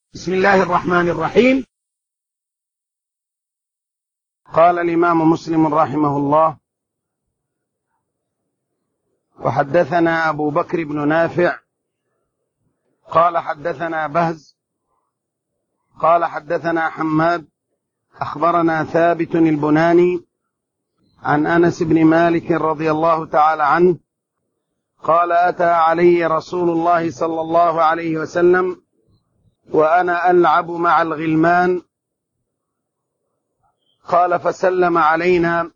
بسم الله الرحمن الرحيم. قال الإمام مسلم رحمه الله: وحدثنا أبو بكر بن نافع قال حدثنا بهز قال حدثنا حماد أخبرنا ثابت البناني عن أنس بن مالك رضي الله تعالى عنه قال: أتى علي رسول الله صلى الله عليه وسلم وأنا ألعب مع الغلمان، قال: فسلم علينا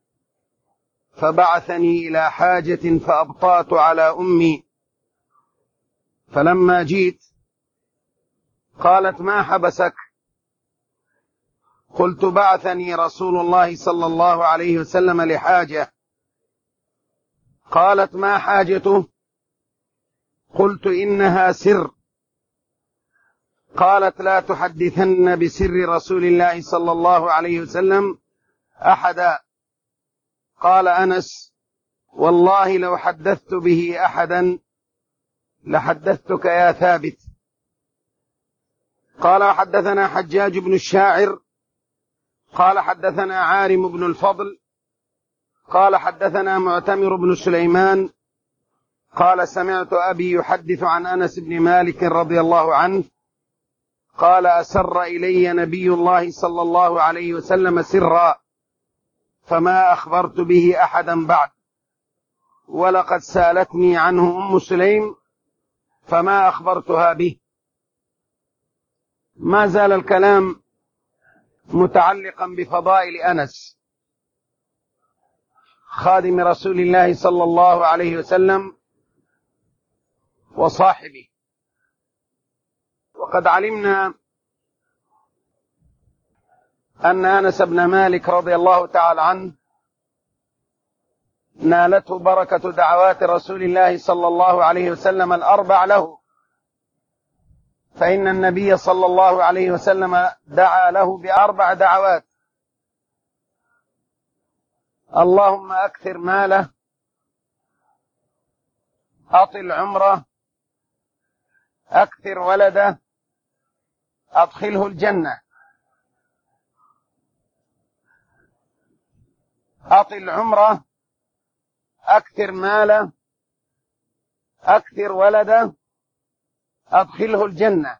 فبعثني إلى حاجة فأبطأت على أمي، فلما جئت قالت: ما حبسك؟ قلت: بعثني رسول الله صلى الله عليه وسلم لحاجة. قالت: ما حاجته؟ قلت: إنها سر. قالت: لا تحدثن بسر رسول الله صلى الله عليه وسلم أحدا. قال أنس: والله لو حدثت به أحدا لحدثتك يا ثابت. قال: وحدثنا حجاج بن الشاعر قال حدثنا عارم بن الفضل قال حدثنا معتمر بن سليمان قال: سمعت أبي يحدث عن أنس بن مالك رضي الله عنه قال: أسر إلي نبي الله صلى الله عليه وسلم سرا فما أخبرت به أحدا بعد، ولقد سألتني عنه أم سليم فما أخبرتها به. ما زال الكلام متعلقا بفضائل أنس خادم رسول الله صلى الله عليه وسلم وصاحبه. وقد علمنا أن أنس بن مالك رضي الله تعالى عنه نالته بركة دعوات رسول الله صلى الله عليه وسلم الأربع له، فإن النبي صلى الله عليه وسلم دعا له بأربع دعوات: اللهم أكثر ماله، أطل عمره، أكثر ولده، أدخله الجنة. أطل عمره، أكثر ماله، أكثر ولده، أدخله الجنة.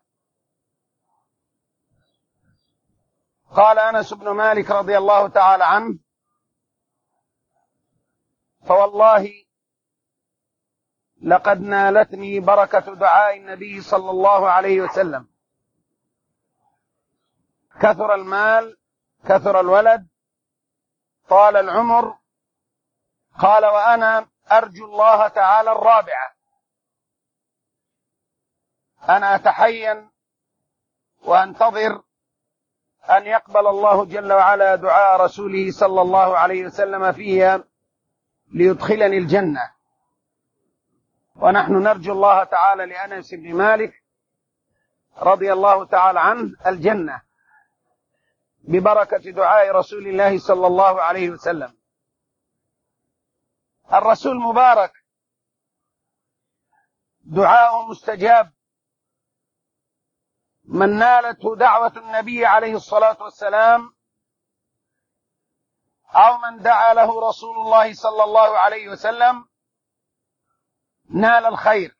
قال أنس بن مالك رضي الله تعالى عنه: فوالله لقد نالتني بركة دعاء النبي صلى الله عليه وسلم، كثر المال، كثر الولد، طال العمر. قال: وأنا أرجو الله تعالى الرابعة، أنا أتحين وأنتظر أن يقبل الله جل وعلا دعاء رسوله صلى الله عليه وسلم فيها ليدخلني الجنة. ونحن نرجو الله تعالى لأنس بن مالك رضي الله تعالى عنه الجنة ببركة دعاء رسول الله صلى الله عليه وسلم. الرسول مبارك، دعاء مستجاب. من نالته دعوة النبي عليه الصلاة والسلام أو من دعا له رسول الله صلى الله عليه وسلم نال الخير.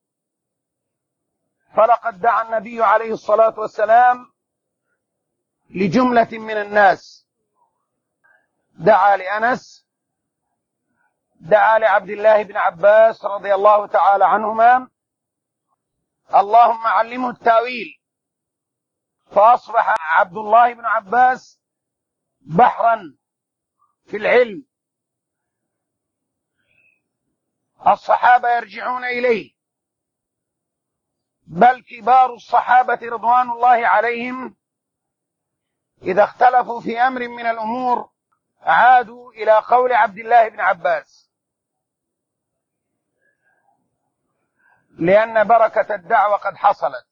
فلقد دعا النبي عليه الصلاة والسلام لجملة من الناس، دعا لأنس، دعا لعبد الله بن عباس رضي الله تعالى عنهما: اللهم علمه التاويل. فأصبح عبد الله بن عباس بحرا في العلم، الصحابة يرجعون إليه، بل كبار الصحابة رضوان الله عليهم إذا اختلفوا في أمر من الأمور عادوا إلى قول عبد الله بن عباس، لأن بركة الدعوة قد حصلت.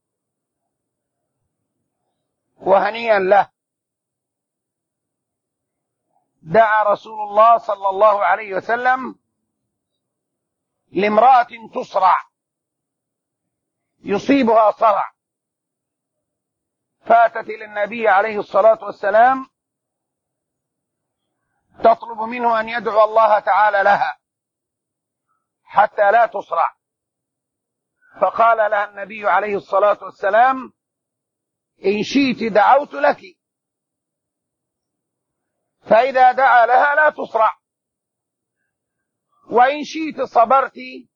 وهنيئا له، دعا رسول الله صلى الله عليه وسلم لامرأة تصرع، يصيبها صرع، فاتت إلى النبي عليه الصلاة والسلام تطلب منه أن يدعو الله تعالى لها حتى لا تصرع، فقال لها النبي عليه الصلاة والسلام: إن شئت دعوت لك، فإذا دعا لها لا تصرع، وإن شئت صبرت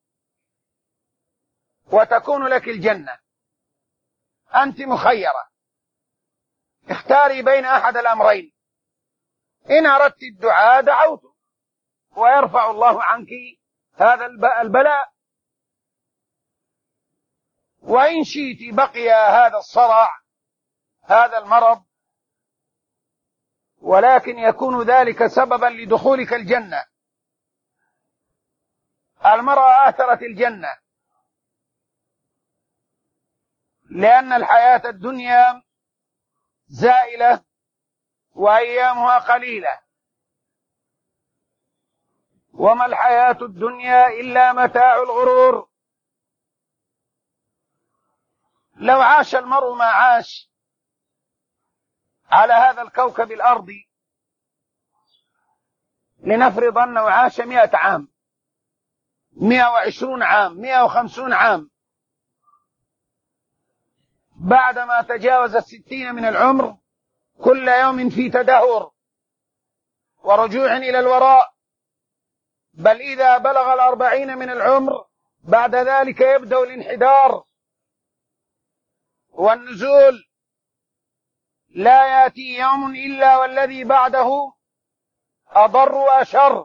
وتكون لك الجنة. أنت مخيرة، اختاري بين أحد الأمرين، إن أردت الدعاء دعوت ويرفع الله عنك هذا البلاء، وإن شئت بقي هذا الصرع هذا المرض، ولكن يكون ذلك سببا لدخولك الجنة. المرأة آثرت الجنة، لأن الحياة الدنيا زائلة وأيامها قليلة، وما الحياة الدنيا إلا متاع الغرور. لو عاش المرء ما عاش على هذا الكوكب الأرضي، لنفرض أنه عاش 100 عام، 120 عام، 150 عام، بعدما تجاوز 60 من العمر كل يوم في تدهور ورجوع إلى الوراء، بل إذا بلغ 40 من العمر بعد ذلك يبدأ الانحدار والنزول، لا يأتي يوم إلا والذي بعده أضر وأشر.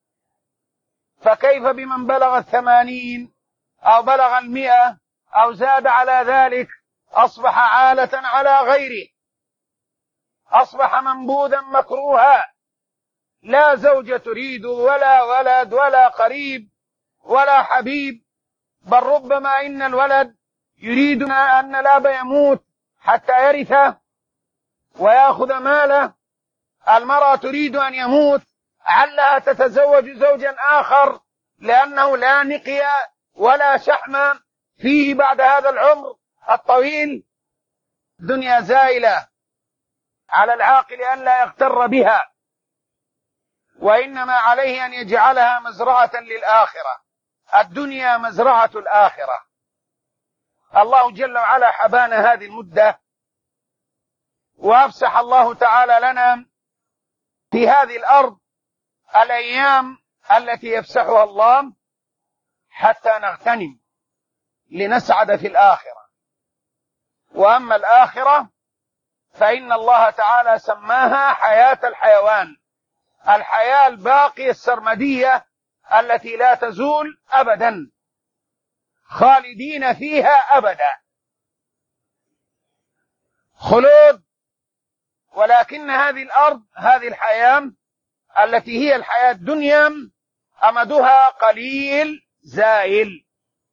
فكيف بمن بلغ 80 أو بلغ 100 أو زاد على ذلك؟ أصبح عالة على غيره، أصبح منبوذا مكروها، لا زوجة تريد ولا ولد ولا قريب ولا حبيب، بل ربما إن الولد يريد أن الأب يموت حتى يرثه ويأخذ ماله، المرأة تريد أن يموت علها تتزوج زوجا آخر، لأنه لا نقي ولا شحم فيه بعد هذا العمر الطويل. الدنيا زائلة، على العاقل أن لا يغتر بها، وإنما عليه أن يجعلها مزرعة للآخرة. الدنيا مزرعة الآخرة. الله جل وعلا حبانا هذه المدة، وأفسح الله تعالى لنا في هذه الأرض الأيام التي يفسحها الله حتى نغتنم لنسعد في الآخرة. وأما الآخرة فإن الله تعالى سماها حياة الحيوان، الحياة الباقية السرمدية التي لا تزول أبدا، خالدين فيها أبدا، خلود. ولكن هذه الأرض، هذه الحياة التي هي الحياة الدنيا، أمدها قليل زائل.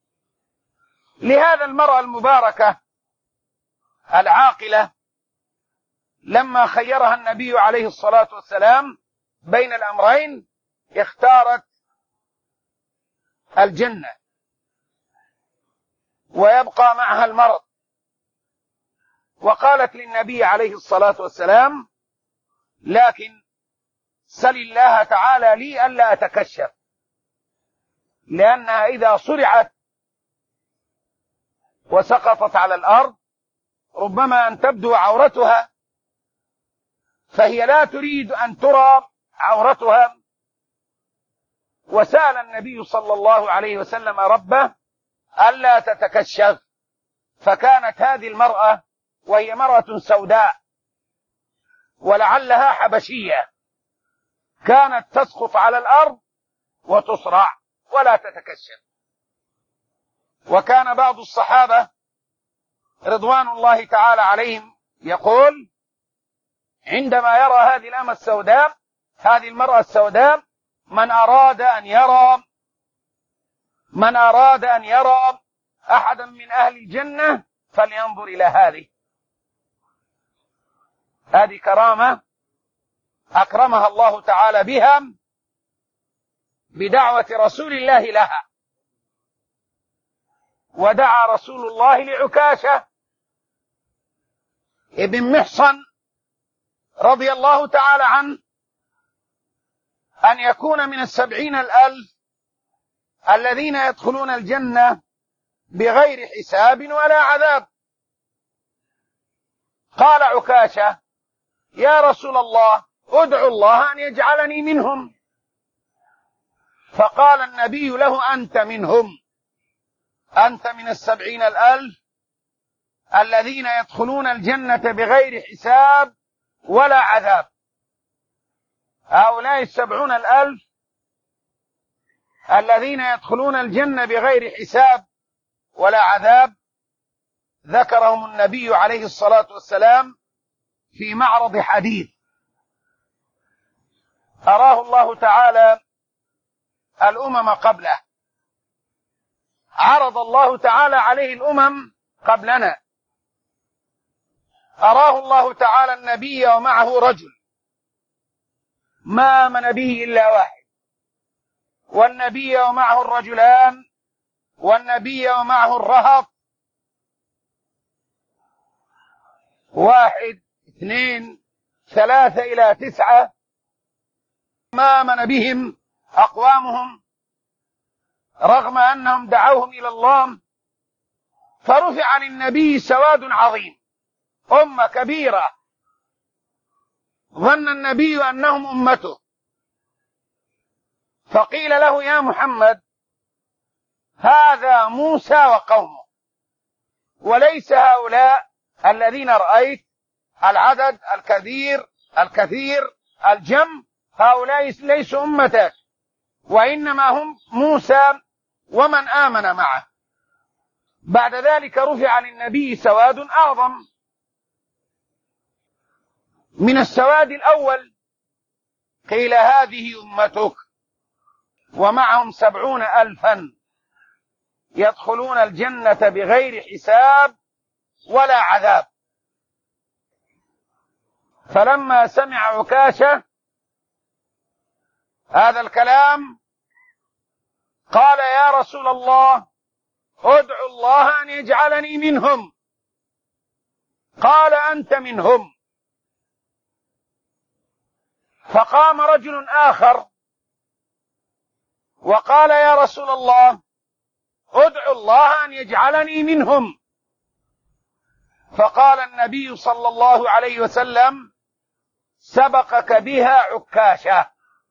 لهذا المرأة المباركة العاقلة لما خيرها النبي عليه الصلاة والسلام بين الأمرين اختارت الجنة ويبقى معها المرض، وقالت للنبي عليه الصلاة والسلام: لكن سل الله تعالى لي ألا أتكشف، لأنها إذا صرعت وسقطت على الأرض ربما أن تبدو عورتها، فهي لا تريد أن ترى عورتها. وسأل النبي صلى الله عليه وسلم ربه ألا تتكشف، فكانت هذه المرأة وهي مرأة سوداء ولعلها حبشية كانت تسقط على الأرض وتصرع ولا تتكشف. وكان بعض الصحابة رضوان الله تعالى عليهم يقول عندما يرى هذه الأمة السوداء، هذه المرأة السوداء: من أراد أن يرى أحدا من أهل الجنة فلينظر إلى هذه كرامة أكرمها الله تعالى بها بدعوة رسول الله لها. ودعا رسول الله لعكاشة ابن محصن رضي الله تعالى عنه أن يكون من 70,000 الذين يدخلون الجنة بغير حساب ولا عذاب. قال عكاشة: يا رسول الله، ادعو الله أن يجعلني منهم. فقال النبي له: أنت منهم، أنت من 70,000 الذين يدخلون الجنة بغير حساب ولا عذاب. هؤلاء 70,000 الذين يدخلون الجنة بغير حساب ولا عذاب ذكرهم النبي عليه الصلاة والسلام في معرض حديث أراه الله تعالى الأمم قبله. عرض الله تعالى عليه الأمم قبلنا. أراه الله تعالى النبي ومعه رجل ما آمن به إلا واحد، والنبي ومعه الرجلان، والنبي ومعه الرهط، 1 2 3 إلى 9، ما آمن بهم أقوامهم رغم أنهم دعوهم إلى الله. فرفع عن النبي سواد عظيم، أمة كبيرة، ظن النبي أنهم أمته، فقيل له: يا محمد، هذا موسى وقومه، وليس هؤلاء الذين رأيت العدد الكثير الجم، هؤلاء ليسوا أمتك، وإنما هم موسى ومن آمن معه. بعد ذلك رفع عن النبي سواد أعظم من السواد الأول، قيل: هذه أمتك، ومعهم 70,000 يدخلون الجنة بغير حساب ولا عذاب. فلما سمع عكاشة هذا الكلام قال: يا رسول الله، ادعو الله أن يجعلني منهم. قال: أنت منهم. فقام رجل آخر وقال: يا رسول الله، ادعو الله أن يجعلني منهم. فقال النبي صلى الله عليه وسلم: سبقك بها عكاشة.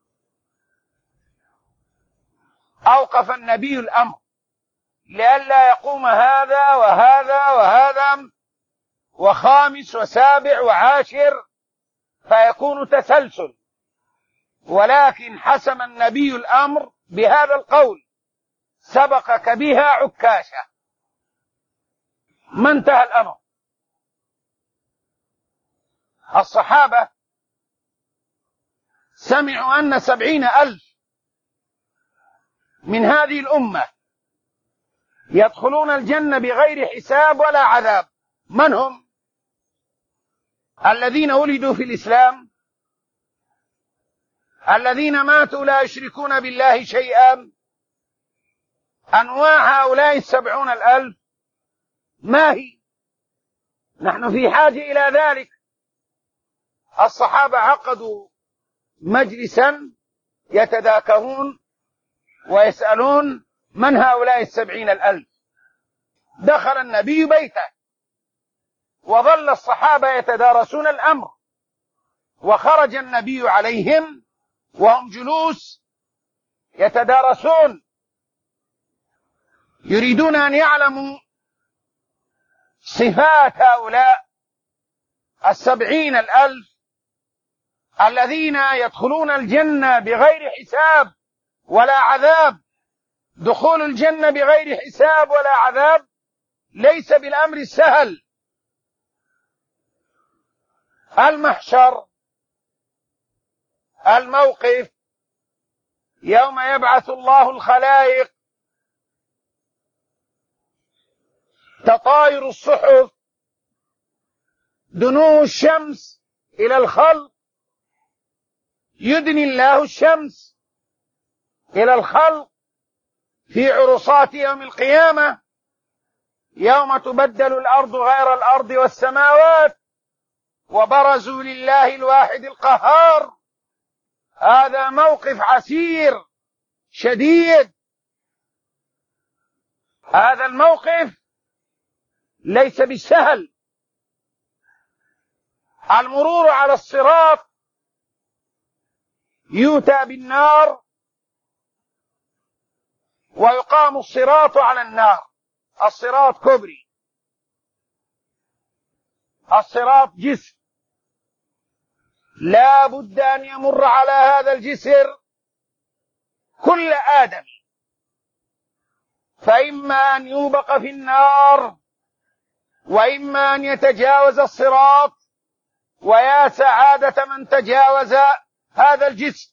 أوقف النبي الأمر لئلا يقوم هذا وهذا وهذا وخامس وسابع وعاشر فيكون تسلسل، ولكن حسم النبي الأمر بهذا القول: سبقك بها عكاشة. ما انتهى الأمر. الصحابة سمعوا أن 70,000 من هذه الأمة يدخلون الجنة بغير حساب ولا عذاب. من هم؟ الذين ولدوا في الإسلام، الذين ماتوا لا يشركون بالله شيئا. أنواع هؤلاء 70,000 ما هي؟ نحن في حاجة إلى ذلك. الصحابة عقدوا مجلسا يتذاكرون ويسألون: من هؤلاء 70,000؟ دخل النبي بيته وظل الصحابة يتدارسون الأمر، وخرج النبي عليهم وهم جلوس يتدارسون، يريدون أن يعلموا صفات هؤلاء 70,000 الذين يدخلون الجنة بغير حساب ولا عذاب. دخول الجنة بغير حساب ولا عذاب ليس بالأمر السهل. المحشر، الموقف، يوم يبعث الله الخلائق، تطاير الصحف، دنو الشمس إلى الخلق، يدني الله الشمس إلى الخلق في عرصات يوم القيامة، يوم تبدل الأرض غير الأرض والسماوات وبرزوا لله الواحد القهار. هذا موقف عسير شديد. هذا الموقف ليس بالسهل. المرور على الصراط، يؤتى بالنار ويقام الصراط على النار. الصراط كبري، الصراط جسر، لا بد أن يمر على هذا الجسر كل آدم، فإما أن يوبق في النار وإما أن يتجاوز الصراط، ويا سعادة من تجاوز هذا الجسر.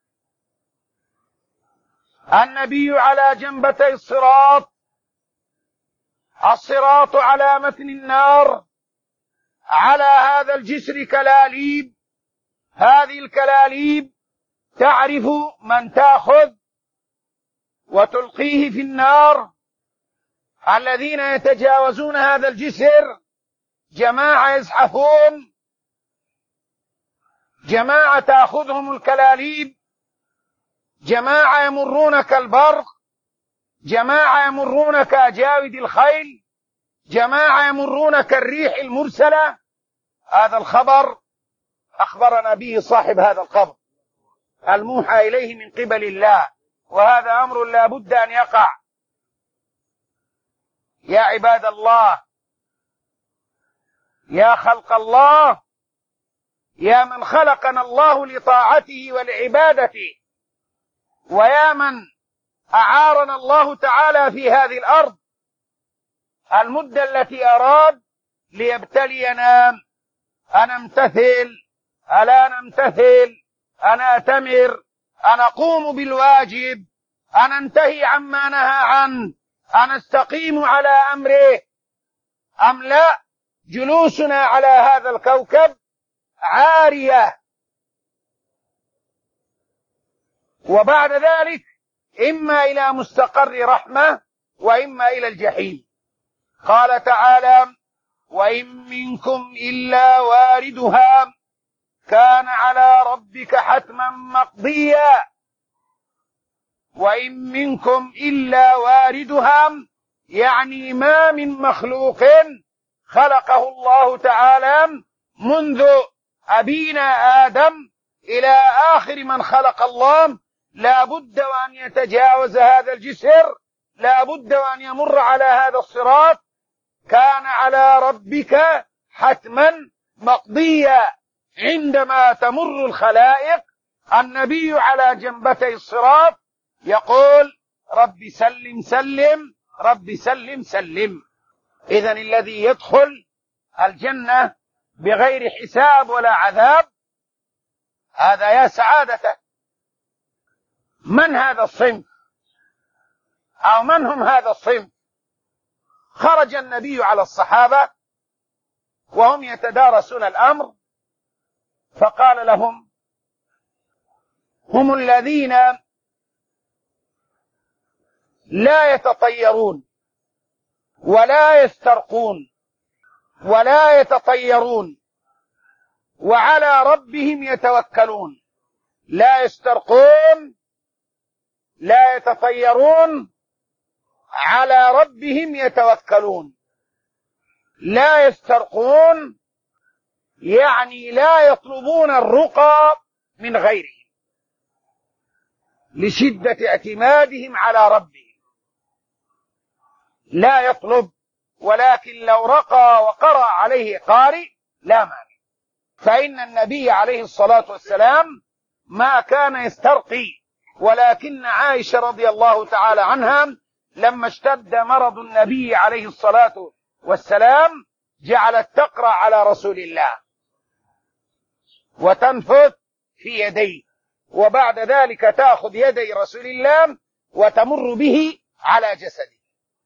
النبي على جنبتي الصراط، الصراط على متن النار، على هذا الجسر كلاليب. هذه الكلاليب تعرف من تأخذ وتلقيه في النار. الذين يتجاوزون هذا الجسر جماعة يزحفون، جماعة تأخذهم الكلاليب، جماعة يمرون كالبرق، جماعة يمرون كأجاود الخيل، جماعة يمرون كالريح المرسلة. هذا الخبر أخبرنا به صاحب هذا القبر الموحى إليه من قبل الله، وهذا أمر لا بد أن يقع. يا عباد الله، يا خلق الله، يا من خلقنا الله لطاعته ولعبادته، ويا من أعارنا الله تعالى في هذه الأرض المدة التي أراد ليبتلينا أن نمتثل ألا نمتثل، أن أتمر، أن أقوم بالواجب، أن أنتهي عما نهى عنه، أن أستقيم على أمره أم لا. جلوسنا على هذا الكوكب عارية، وبعد ذلك إما إلى مستقر رحمة وإما إلى الجحيم. قال تعالى: وإن منكم إلا واردها كان على ربك حتما مقضيا. وإن منكم إلا واردها يعني ما من مخلوق خلقه الله تعالى منذ أبينا آدم إلى آخر من خلق الله لا بد وأن يتجاوز هذا الجسر، لا بد وأن يمر على هذا الصراط. كان على ربك حتما مقضيا. عندما تمر الخلائق النبي على جنبتي الصراط يقول: رب سلم سلم، رب سلم سلم. إذن الذي يدخل الجنة بغير حساب ولا عذاب هذا يا سعادته. من هذا الصنف أو من هم هذا الصنف؟ خرج النبي على الصحابة وهم يتدارسون الأمر فقال لهم: هم الذين لا يتطيرون ولا يسترقون ولا يتطيرون وعلى ربهم يتوكلون. لا يسترقون، لا يتطيرون، على ربهم يتوكلون. لا يسترقون يعني لا يطلبون الرقى من غيرهم لشدة اعتمادهم على ربهم. لا يطلب، ولكن لو رقى وقرأ عليه قارئ لا مانع. فإن النبي عليه الصلاة والسلام ما كان يسترقي، ولكن عائشة رضي الله تعالى عنها لما اشتد مرض النبي عليه الصلاة والسلام جعلت تقرأ على رسول الله وتنفث في يديه، وبعد ذلك تأخذ يدي رسول الله وتمر به على جسده.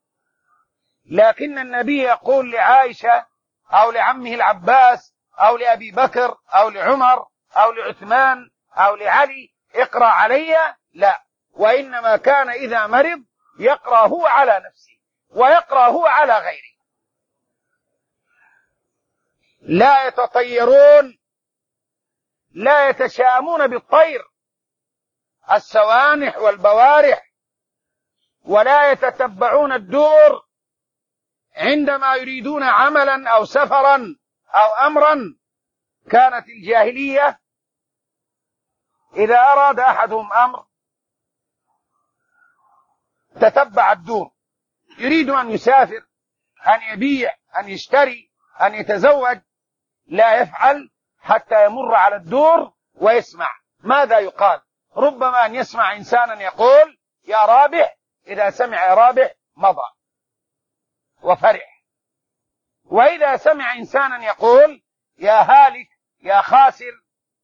لكن النبي يقول لعائشة أو لعمه العباس أو لأبي بكر أو لعمر أو لعثمان أو لعلي: اقرأ علي. لا، وإنما كان إذا مرض يقرأ هو على نفسه ويقرأ هو على غيره. لا يتطيرون، لا يتشاءمون بالطير السوانح والبوارح، ولا يتتبعون الدور عندما يريدون عملا أو سفرا أو أمرا. كانت الجاهلية إذا أراد أحدهم أمر تتبع الدور، يريد أن يسافر، أن يبيع، أن يشتري، أن يتزوج، لا يفعل حتى يمر على الدور ويسمع ماذا يقال. ربما أن يسمع إنسانا يقول يا رابح، إذا سمع يا رابح مضى وفرح، وإذا سمع إنسانا يقول يا هالك يا خاسر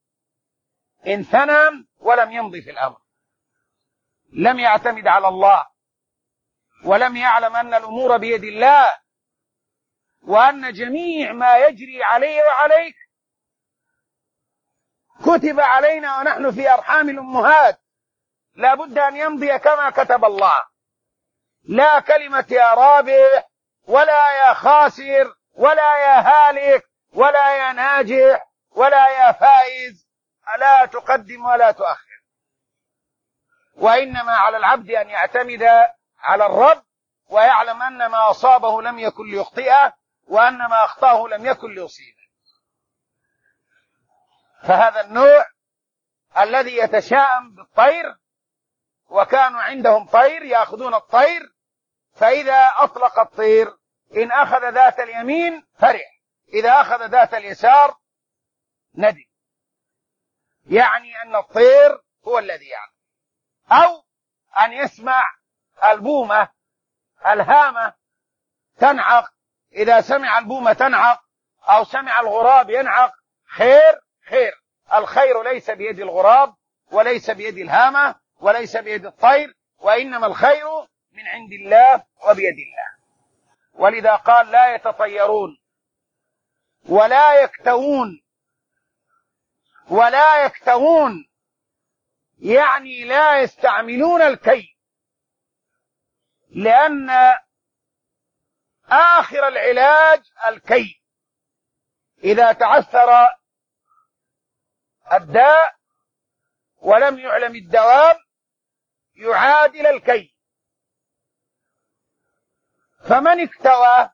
انثنى ولم يمضي في الأمر، لم يعتمد على الله، ولم يعلم أن الأمور بيد الله، وأن جميع ما يجري علي وعليك كتب علينا ونحن في أرحام الأمهات، لا بد أن يمضي كما كتب الله. لا كلمة يا رابح ولا يا خاسر ولا يا هالك ولا يا ناجح ولا يا فائز، لا تقدم ولا تؤخر. وإنما على العبد أن يعتمد على الرب، ويعلم أن ما أصابه لم يكن ليخطئه، وأن ما أخطاه لم يكن ليصيبه. فهذا النوع الذي يتشاءم بالطير، وكانوا عندهم طير يأخذون الطير، فإذا أطلق الطير إن أخذ ذات اليمين فرح، إذا أخذ ذات اليسار ندم، يعني أن الطير هو الذي يعلم. أو أن يسمع البومة الهامة تنعق، إذا سمع البومة تنعق أو سمع الغراب ينعق خير خير. الخير ليس بيد الغراب وليس بيد الهامة وليس بيد الطير، وإنما الخير من عند الله وبيد الله. ولذا قال لا يتطيرون ولا يكتوون. ولا يكتوون يعني لا يستعملون الكي، لأن آخر العلاج الكي. إذا تعثر الداء ولم يعلم الدوام يعادل الكي. فمن اكتوى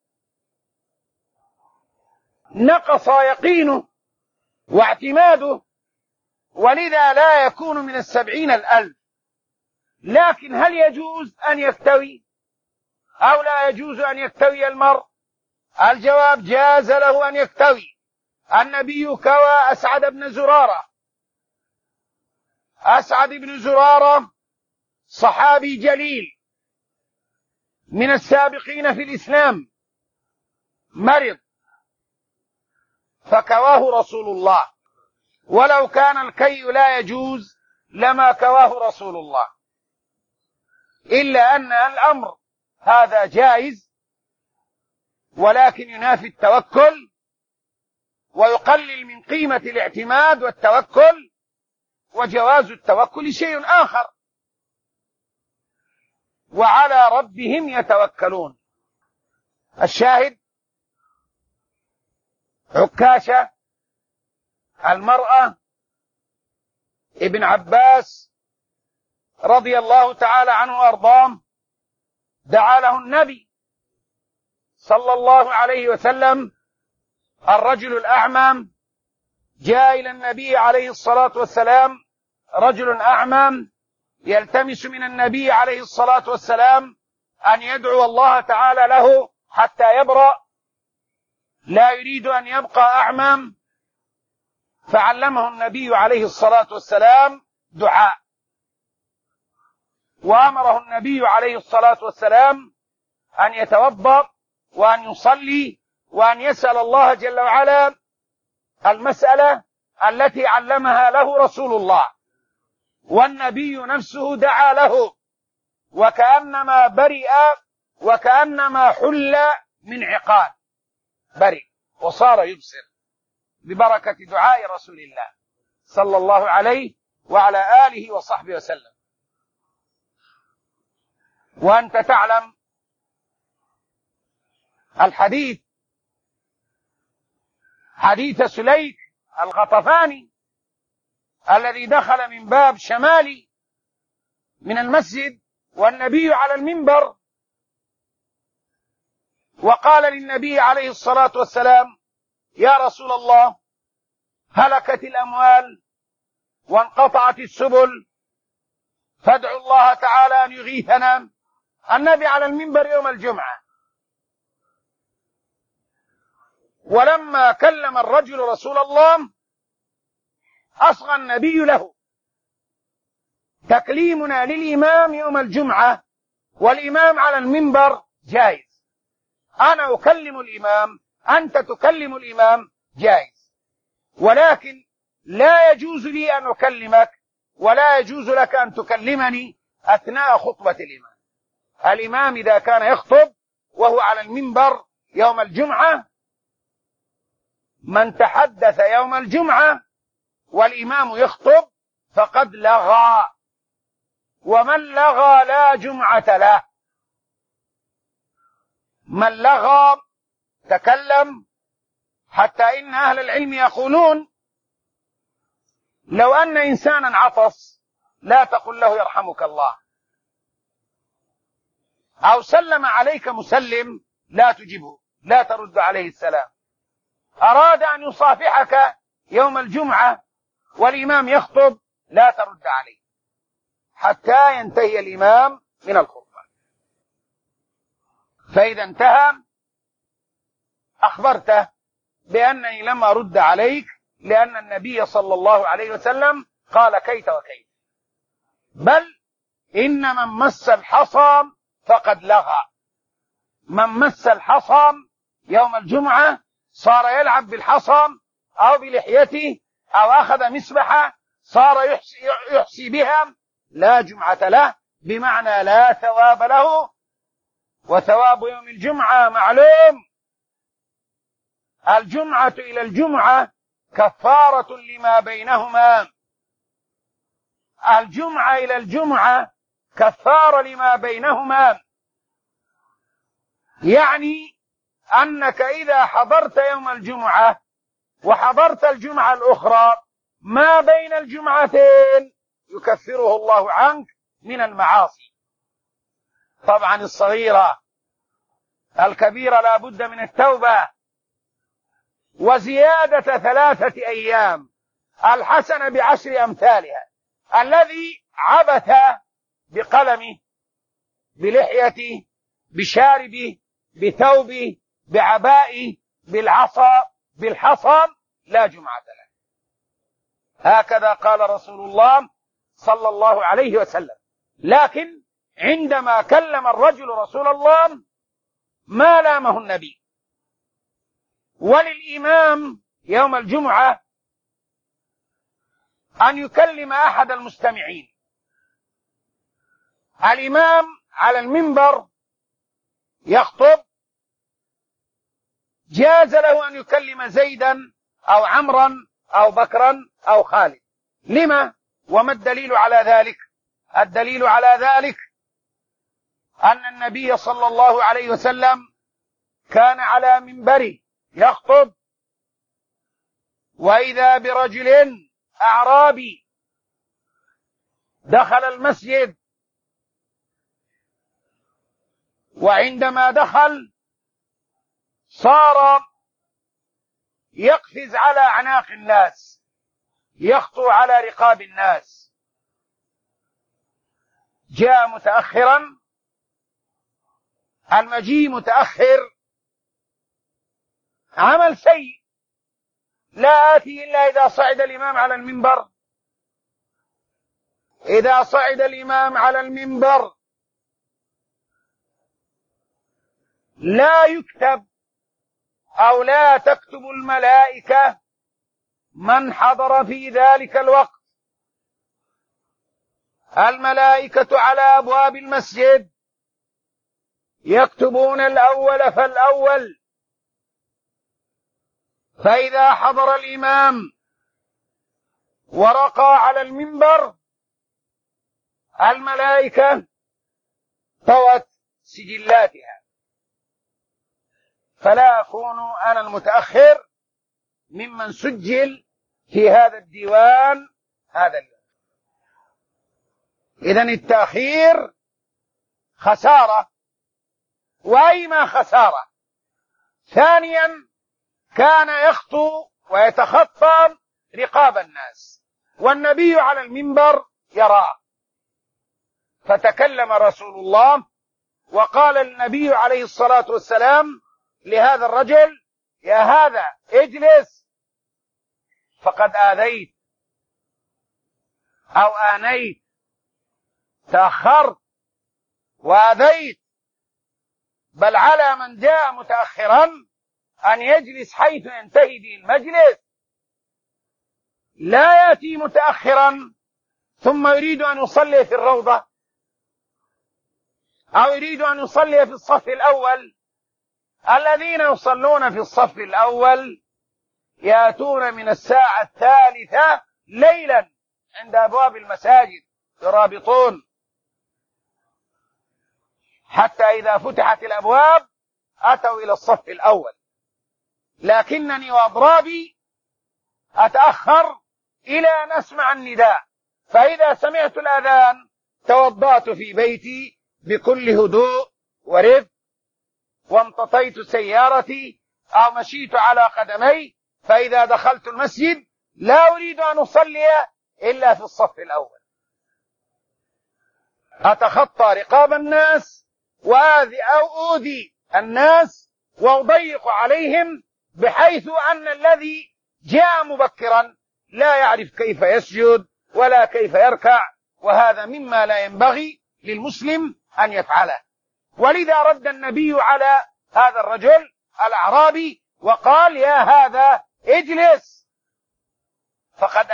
نقص يقينه واعتماده، ولذا لا يكون من 70,000. لكن هل يجوز أن يكتوي أو لا يجوز أن يكتوي المرء؟ الجواب جاز له أن يكتوي. النبي كوى أسعد بن زرارة. أسعد بن زرارة صحابي جليل من السابقين في الإسلام، مرض فكواه رسول الله، ولو كان الكي لا يجوز لما كواه رسول الله، إلا أن الأمر هذا جائز، ولكن ينافي التوكل ويقلل من قيمة الاعتماد والتوكل، وجواز التوكل شيء آخر. وعلى ربهم يتوكلون. الشاهد عكاشة المرأة ابن عباس رضي الله تعالى عنه وأرضاه دعا له النبي صلى الله عليه وسلم. الرجل الأعمى جاء إلى النبي عليه الصلاة والسلام، رجل أعمى يلتمس من النبي عليه الصلاة والسلام أن يدعو الله تعالى له حتى يبرأ، لا يريد أن يبقى أعمى، فعلمه النبي عليه الصلاة والسلام دعاء، وأمره النبي عليه الصلاة والسلام أن يتوضأ وأن يصلي وأن يسأل الله جل وعلا المسألة التي علمها له رسول الله، والنبي نفسه دعا له، وكأنما برئ وكأنما حل من عقال، برئ وصار يبصر ببركة دعاء رسول الله صلى الله عليه وعلى آله وصحبه وسلم. وأنت تعلم الحديث حديث سليك الغطفاني الذي دخل من باب شمالي من المسجد والنبي على المنبر، وقال للنبي عليه الصلاة والسلام: يا رسول الله، هلكت الأموال وانقطعت السبل، فادعوا الله تعالى أن يغيثنا. النبي على المنبر يوم الجمعة، ولما كلم الرجل رسول الله أصغى النبي له. تكليمنا للإمام يوم الجمعة والإمام على المنبر جائز، أنا أكلم الإمام، أنت تكلم الإمام، جائز، ولكن لا يجوز لي أن أكلمك ولا يجوز لك أن تكلمني أثناء خطبة الإمام. الإمام إذا كان يخطب وهو على المنبر يوم الجمعة، من تحدث يوم الجمعة والإمام يخطب فقد لغى، ومن لغى لا جمعة له. من لغى تكلم، حتى إن أهل العلم يقولون لو أن إنسانا عطس لا تقل له يرحمك الله، أو سلم عليك مسلم لا تجبه، لا ترد عليه السلام. أراد أن يصافحك يوم الجمعة والإمام يخطب لا ترد عليه حتى ينتهي الإمام من الخطبة. فإذا انتهى أخبرته بأنني لم أرد عليك، لأن النبي صلى الله عليه وسلم قال كيت وكيت، بل إن من مس الحصى فقد لغى. من مس الحصى يوم الجمعة صار يلعب بالحصى أو بلحيته أو أخذ مسبحة صار يحسي بها، لا جمعة له، بمعنى لا ثواب له. وثواب يوم الجمعة معلوم، الجمعة إلى الجمعة كفارة لما بينهما. الجمعة إلى الجمعة كفارة لما بينهما، يعني أنك إذا حضرت يوم الجمعة وحضرت الجمعة الأخرى ما بين الجمعتين يكفره الله عنك من المعاصي. طبعا الصغيرة، الكبيرة لا بد من التوبة، وزيادة 3 أيام، الحسنة ب10 أمثالها. الذي عبث بقلمه، بلحيته، بشاربه، بثوبه، بعبائه، بالعصا، بالحصى، لا جمعة له. هكذا قال رسول الله صلى الله عليه وسلم. لكن عندما كلم الرجل رسول الله ما لامه النبي. وللإمام يوم الجمعة أن يكلم أحد المستمعين. الإمام على المنبر يخطب، جاز له أن يكلم زيدا أو عمرا أو بكرا أو خالد. لما؟ وما الدليل على ذلك؟ الدليل على ذلك أن النبي صلى الله عليه وسلم كان على منبره يخطب، وإذا برجل أعرابي دخل المسجد، وعندما دخل صار يقفز على أعناق الناس، يخطو على رقاب الناس. جاء متأخرا، المجيء متأخر عمل سيء، لا آتي إلا إذا صعد الإمام على المنبر. إذا صعد الإمام على المنبر لا يكتب أو لا تكتب الملائكة من حضر في ذلك الوقت. الملائكة على أبواب المسجد يكتبون الأول فالأول، فإذا حضر الإمام ورقى على المنبر الملائكة طوت سجلاتها، فلا أكون أنا المتأخر ممن سجل في هذا الديوان هذا اليوم. إذن التأخير خسارة، وأيما خسارة. ثانيا كان يخطو ويتخطى رقاب الناس والنبي على المنبر يراه، فتكلم رسول الله وقال النبي عليه الصلاة والسلام لهذا الرجل: يا هذا اجلس، فقد آذيت أو آنيت، تأخرت وآذيت، بل على من جاء متأخرا أن يجلس حيث ينتهي به المجلس، لا يأتي متأخرا ثم يريد أن يصلي في الروضة أو يريد أن يصلي في الصف الأول. الذين يصلون في الصف الأول يأتون من الساعة 3 ليلا عند أبواب المساجد يرابطون حتى إذا فتحت الأبواب أتوا إلى الصف الأول، لكنني وأضرابي أتأخر إلى أن أسمع النداء، فإذا سمعت الأذان توضأت في بيتي بكل هدوء ورفق وامتطيت سيارتي أو مشيت على قدمي، فإذا دخلت المسجد لا أريد أن أصلي إلا في الصف الأول. أتخطى رقاب الناس وآذي أو أوذي الناس وأضيق عليهم، بحيث أن الذي جاء مبكرا لا يعرف كيف يسجد ولا كيف يركع، وهذا مما لا ينبغي للمسلم أن يفعله. ولذا رد النبي على هذا الرجل الأعرابي وقال: يا هذا اجلس، فقد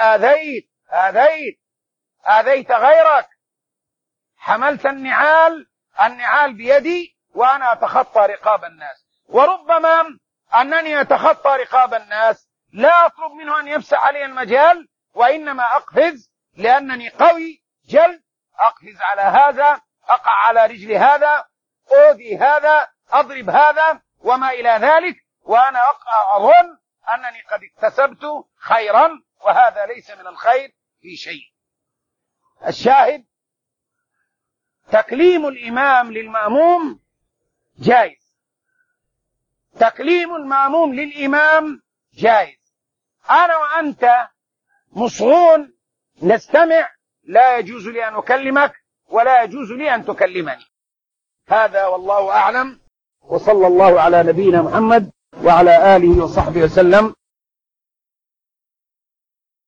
آذيت غيرك، حملت النعال بيدي وأنا أتخطى رقاب الناس. وربما أنني أتخطى رقاب الناس لا أطلب منه أن يفسح علي المجال، وإنما أقفز لأنني قوي جلد، أقفز على هذا، أقع على رجل هذا، أوذي هذا، أضرب هذا وما إلى ذلك، وأنا أظن أنني قد اكتسبت خيرا، وهذا ليس من الخير في شيء. الشاهد: تكليم الإمام للمأموم جائز، تكليم المأموم للإمام جائز. أنا وأنت مصغون نستمع، لا يجوز لي أن أكلمك ولا يجوز لي أن تكلمني. هذا والله أعلم، وصلى الله على نبينا محمد وعلى آله وصحبه وسلم.